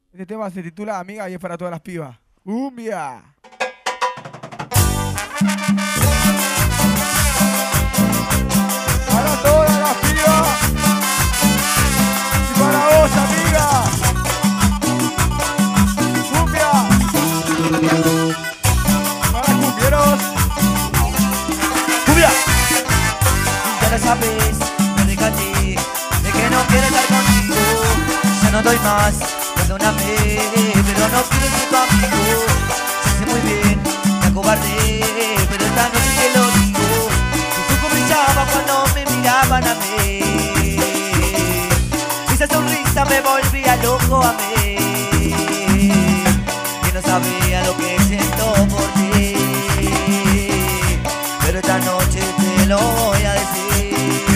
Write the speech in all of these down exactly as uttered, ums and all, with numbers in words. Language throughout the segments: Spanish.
Este tema se titula Amiga y es para todas las pibas. ¡Cumbia! Para todas las pibas y para vos, amiga. ¡Cumbia! Para cumbieros. ¡Cumbia! Ya lo sabes, me recaté de que no quiero estar contigo. Ya no doy más, perdóname, pero no quiero ser tu amigo. Sé muy bien, me acobardé, pero esta noche te lo digo. Tus ojos brillaban cuando me miraban a mí. Esa sonrisa me volvía loco a mí. Y no sabía lo que siento por ti, pero esta noche te lo voy a decir.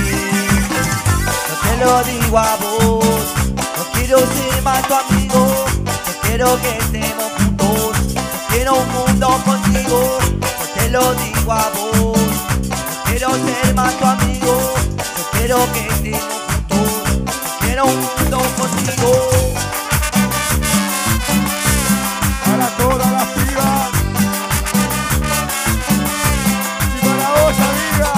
No te lo digo a vos, no quiero ser más tu amigo. No quiero que estemos juntos, no quiero un mundo contigo. No te lo digo a vos, no quiero ser más tu amigo. No quiero que estemos juntos, no quiero un mundo contigo. Para todas las pibas y para vos, amiga.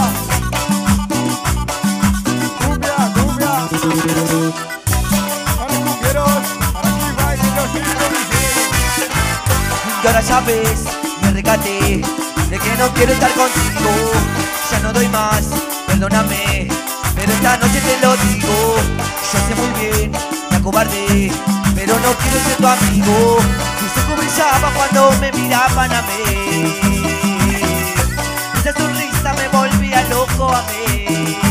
Cumbia, cumbia. Para cumbieros, para que bailen los niños. Y ahora ya ves, me recaté de que no quiero estar contigo. Ya no doy más, perdóname, pero esta noche te lo digo. Yo sé muy bien, me acobardé, pero no quiero ser tu amigo. Tus ojos brillaban cuando me miraban a mí. Esa sonrisa me volvía loco a mí.